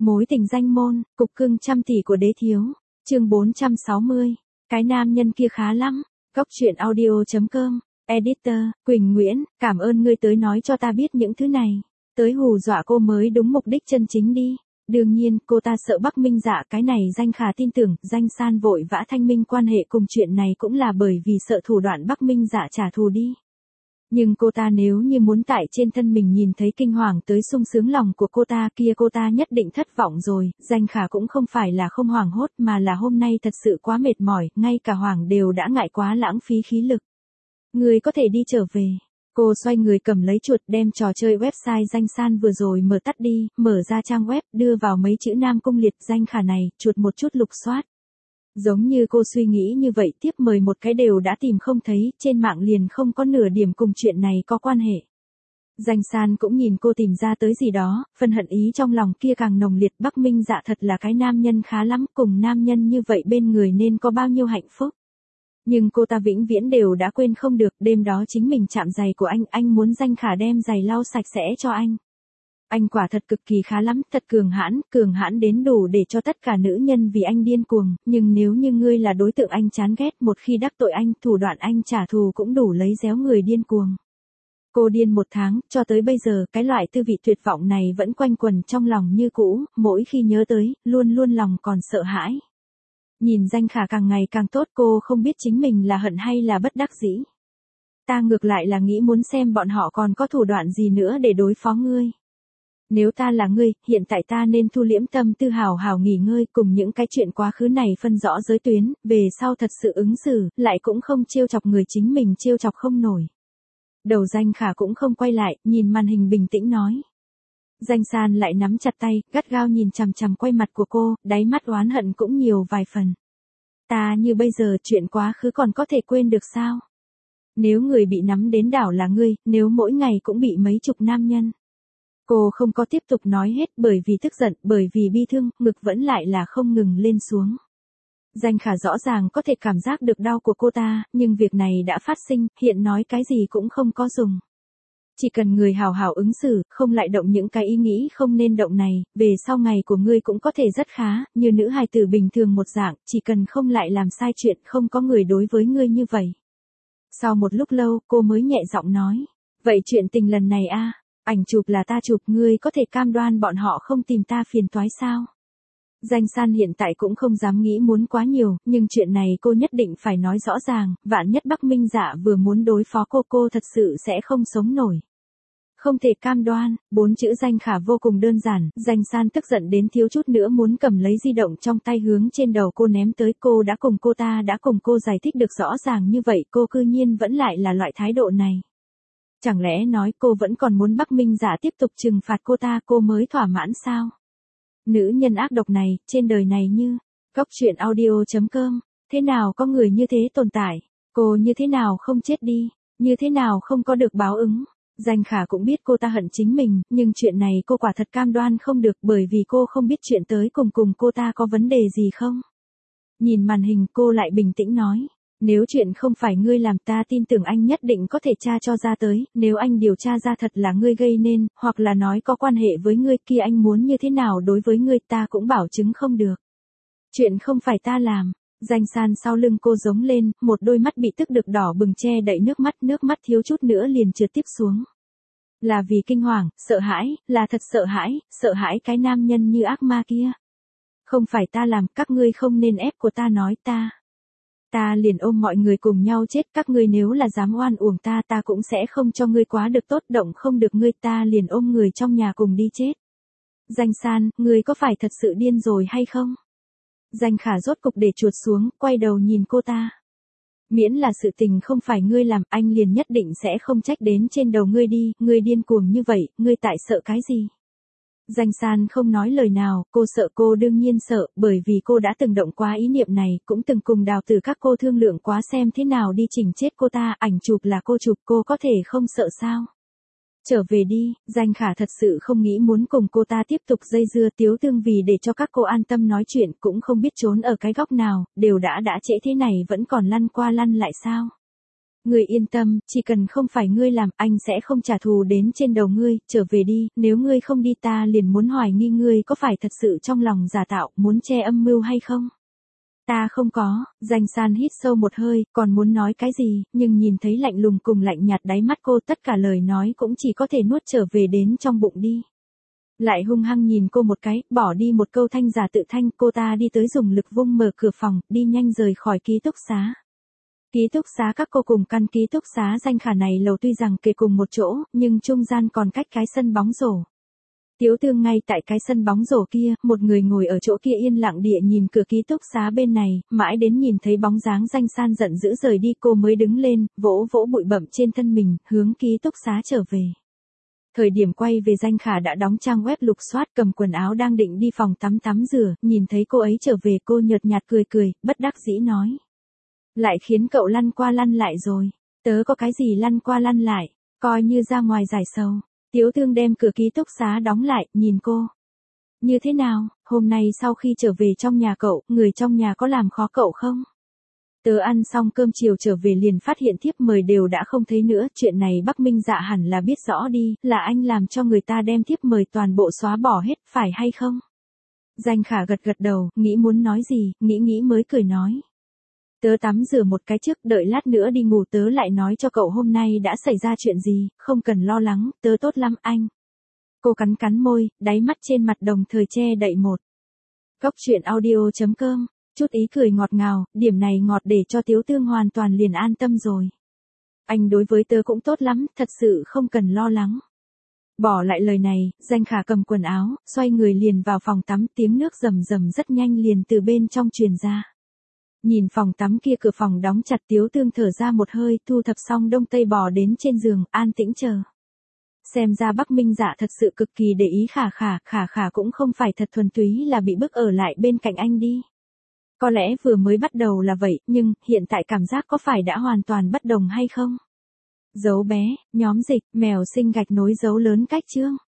Mối tình danh môn, cục cưng trăm tỷ của đế thiếu. Chương 460. Cái nam nhân kia khá lắm. Góc truyện audio.com. Editor, Quỳnh Nguyễn, cảm ơn ngươi tới nói cho ta biết những thứ này. Tới hù dọa cô mới đúng mục đích chân chính đi. Đương nhiên, cô ta sợ Bắc Minh Dạ cái này Danh Khả tin tưởng, Danh San vội vã thanh minh quan hệ cùng chuyện này cũng là bởi vì sợ thủ đoạn Bắc Minh Dạ trả thù đi. Nhưng cô ta nếu như muốn tại trên thân mình nhìn thấy kinh hoàng tới sung sướng lòng của cô ta kia cô ta nhất định thất vọng rồi, Danh Khả cũng không phải là không hoảng hốt mà là hôm nay thật sự quá mệt mỏi, ngay cả Hoàng đều đã ngại quá lãng phí khí lực. Người có thể đi trở về. Cô xoay người cầm lấy chuột đem trò chơi website Danh San vừa rồi mở tắt đi, mở ra trang web, đưa vào mấy chữ Nam Cung Liệt Danh Khả này, chuột một chút lục soát. Giống như cô suy nghĩ như vậy tiếp mời một cái đều đã tìm không thấy, trên mạng liền không có nửa điểm cùng chuyện này có quan hệ. Danh San cũng nhìn cô tìm ra tới gì đó, phần hận ý trong lòng kia càng nồng liệt. Bắc Minh Dạ thật là cái nam nhân khá lắm, cùng nam nhân như vậy bên người nên có bao nhiêu hạnh phúc. Nhưng cô ta vĩnh viễn đều đã quên không được, đêm đó chính mình chạm giày của anh muốn Danh Khả đem giày lau sạch sẽ cho anh. Anh quả thật cực kỳ khá lắm, thật cường hãn đến đủ để cho tất cả nữ nhân vì anh điên cuồng, nhưng nếu như ngươi là đối tượng anh chán ghét, một khi đắc tội anh, thủ đoạn anh trả thù cũng đủ lấy réo người điên cuồng. Cô điên 1 tháng, cho tới bây giờ, cái loại tư vị tuyệt vọng này vẫn quanh quẩn trong lòng như cũ, mỗi khi nhớ tới, luôn lòng còn sợ hãi. Nhìn Danh Khả càng ngày càng tốt, cô không biết chính mình là hận hay là bất đắc dĩ. Ta ngược lại là nghĩ muốn xem bọn họ còn có thủ đoạn gì nữa để đối phó ngươi. Nếu ta là ngươi, hiện tại ta nên thu liễm tâm tư hào hào nghỉ ngơi, cùng những cái chuyện quá khứ này phân rõ giới tuyến, về sau thật sự ứng xử, lại cũng không trêu chọc người chính mình trêu chọc không nổi. Đầu Danh Khả cũng không quay lại, nhìn màn hình bình tĩnh nói. Danh San lại nắm chặt tay, gắt gao nhìn chằm chằm quay mặt của cô, đáy mắt oán hận cũng nhiều vài phần. Ta như bây giờ chuyện quá khứ còn có thể quên được sao? Nếu người bị nắm đến đảo là ngươi, nếu mỗi ngày cũng bị mấy chục nam nhân. Cô không có tiếp tục nói hết bởi vì tức giận, bởi vì bi thương, ngực vẫn lại là không ngừng lên xuống. Danh Khả rõ ràng có thể cảm giác được đau của cô ta, nhưng việc này đã phát sinh, hiện nói cái gì cũng không có dùng. Chỉ cần người hào hào ứng xử, không lại động những cái ý nghĩ không nên động này, về sau ngày của ngươi cũng có thể rất khá, như nữ hài tử bình thường một dạng, chỉ cần không lại làm sai chuyện, không có người đối với ngươi như vậy. Sau một lúc lâu, cô mới nhẹ giọng nói, vậy chuyện tình lần này ảnh chụp là ta chụp, ngươi có thể cam đoan bọn họ không tìm ta phiền toái sao? Danh San hiện tại cũng không dám nghĩ muốn quá nhiều, nhưng chuyện này cô nhất định phải nói rõ ràng, vạn nhất Bắc Minh Dạ vừa muốn đối phó cô thật sự sẽ không sống nổi. Không thể cam đoan, 4 chữ Danh Khả vô cùng đơn giản, Danh San tức giận đến thiếu chút nữa muốn cầm lấy di động trong tay hướng trên đầu cô ném tới. Cô đã cùng cô giải thích được rõ ràng như vậy, cô cư nhiên vẫn lại là loại thái độ này. Chẳng lẽ nói cô vẫn còn muốn Bắc Minh Dạ tiếp tục trừng phạt cô ta, cô mới thỏa mãn sao? Nữ nhân ác độc này, trên đời này như, góc truyện audio.com, thế nào có người như thế tồn tại, cô như thế nào không chết đi, như thế nào không có được báo ứng. Danh Khả cũng biết cô ta hận chính mình, nhưng chuyện này cô quả thật cam đoan không được bởi vì cô không biết chuyện tới cùng cô ta có vấn đề gì không. Nhìn màn hình cô lại bình tĩnh nói. Nếu chuyện không phải ngươi làm ta tin tưởng anh nhất định có thể tra cho ra tới, nếu anh điều tra ra thật là ngươi gây nên, hoặc là nói có quan hệ với ngươi kia anh muốn như thế nào đối với ngươi ta cũng bảo chứng không được. Chuyện không phải ta làm. Danh San sau lưng cô giống lên, một đôi mắt bị tức được đỏ bừng che đậy nước mắt thiếu chút nữa liền trượt tiếp xuống. Là vì kinh hoàng, sợ hãi, là thật sợ hãi cái nam nhân như ác ma kia. Không phải ta làm, các ngươi không nên ép của ta nói ta liền ôm mọi người cùng nhau chết, các ngươi nếu là dám oan uổng ta cũng sẽ không cho ngươi quá được tốt, động không được ngươi ta liền ôm người trong nhà cùng đi chết. Danh San, ngươi có phải thật sự điên rồi hay không? Danh Khả rốt cục để chuột xuống, quay đầu nhìn cô ta. Miễn là sự tình không phải ngươi làm, anh liền nhất định sẽ không trách đến trên đầu ngươi đi, ngươi điên cuồng như vậy, ngươi tại sợ cái gì? Danh San không nói lời nào, cô sợ, cô đương nhiên sợ, bởi vì cô đã từng động quá ý niệm này, cũng từng cùng Đào Tử các cô thương lượng quá xem thế nào đi chỉnh chết cô ta, ảnh chụp là cô chụp, cô có thể không sợ sao? Trở về đi, Danh Khả thật sự không nghĩ muốn cùng cô ta tiếp tục dây dưa. Tiếu Tương vì để cho các cô an tâm nói chuyện cũng không biết trốn ở cái góc nào, đều đã trễ thế này vẫn còn lăn qua lăn lại sao? Ngươi yên tâm, chỉ cần không phải ngươi làm, anh sẽ không trả thù đến trên đầu ngươi, trở về đi, nếu ngươi không đi ta liền muốn hoài nghi ngươi có phải thật sự trong lòng giả tạo, muốn che âm mưu hay không? Ta không có, Danh San hít sâu một hơi, còn muốn nói cái gì, nhưng nhìn thấy lạnh lùng cùng lạnh nhạt đáy mắt cô, tất cả lời nói cũng chỉ có thể nuốt trở về đến trong bụng đi. Lại hung hăng nhìn cô một cái, bỏ đi một câu thanh giả tự thanh, cô ta đi tới dùng lực vung mở cửa phòng, đi nhanh rời khỏi ký túc xá. Ký túc xá các cô cùng căn ký túc xá Danh Khả này lầu tuy rằng kề cùng một chỗ, nhưng trung gian còn cách cái sân bóng rổ. Tiếu Tương ngay tại cái sân bóng rổ kia, một người ngồi ở chỗ kia yên lặng địa nhìn cửa ký túc xá bên này, mãi đến nhìn thấy bóng dáng Danh San giận dữ rời đi cô mới đứng lên, vỗ vỗ bụi bặm trên thân mình, hướng ký túc xá trở về. Thời điểm quay về Danh Khả đã đóng trang web lục soát cầm quần áo đang định đi phòng tắm rửa, nhìn thấy cô ấy trở về cô nhợt nhạt cười, bất đắc dĩ nói. Lại khiến cậu lăn qua lăn lại rồi, tớ có cái gì lăn qua lăn lại, coi như ra ngoài giải sầu. Tiếu Tương đem cửa ký túc xá đóng lại, nhìn cô. Như thế nào, hôm nay sau khi trở về trong nhà cậu, người trong nhà có làm khó cậu không? Tớ ăn xong cơm chiều trở về liền phát hiện thiếp mời đều đã không thấy nữa, chuyện này Bắc Minh Dạ hẳn là biết rõ đi, là anh làm cho người ta đem thiếp mời toàn bộ xóa bỏ hết, phải hay không? Danh Khả gật đầu, nghĩ muốn nói gì, nghĩ mới cười nói. Tớ tắm rửa một cái trước, đợi lát nữa đi ngủ tớ lại nói cho cậu hôm nay đã xảy ra chuyện gì, không cần lo lắng, tớ tốt lắm anh. Cô cắn môi, đáy mắt trên mặt đồng thời che đậy một. Góc truyện audio.com, chút ý cười ngọt ngào, điểm này ngọt để cho Tiếu Tương hoàn toàn liền an tâm rồi. Anh đối với tớ cũng tốt lắm, thật sự không cần lo lắng. Bỏ lại lời này, Danh Khả cầm quần áo, xoay người liền vào phòng tắm, tiếng nước rầm rầm rất nhanh liền từ bên trong truyền ra. Nhìn phòng tắm kia cửa phòng đóng chặt Tiếu Tương thở ra một hơi, thu thập xong đông tây bò đến trên giường, an tĩnh chờ. Xem ra Bắc Minh Dạ thật sự cực kỳ để ý Khả cũng không phải thật thuần túy là bị bức ở lại bên cạnh anh đi. Có lẽ vừa mới bắt đầu là vậy, nhưng hiện tại cảm giác có phải đã hoàn toàn bất đồng hay không? Dấu bé, nhóm dịch, mèo sinh gạch nối dấu lớn cách chương.